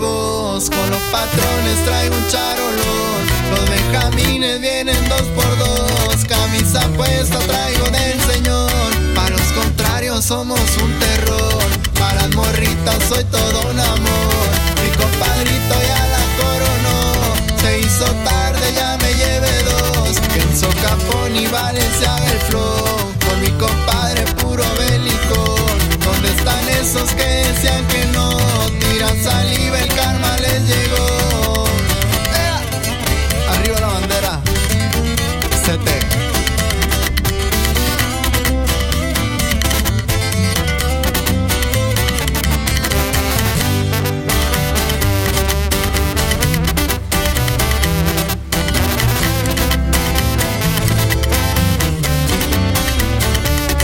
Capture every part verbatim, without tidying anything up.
huevos. Con los patrones traigo un charolón. Los benjamines vienen dos por dos. Camisa puesta traigo del señor. Para los contrarios somos un terror. Para las morritas soy todo un amor. Mi compadrito ya la coronó. Se hizo tarde, ya me llevé dos. Pienso Capón y Valenciaga el flow. Con mi compadre puro bélico. ¿Dónde están esos que decían que no? Tiran saliva, el karma les llegó. ¡Eh! Arriba la bandera. C T.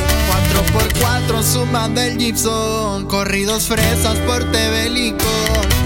Suman del Gibson, corridos fresas, porte bélico.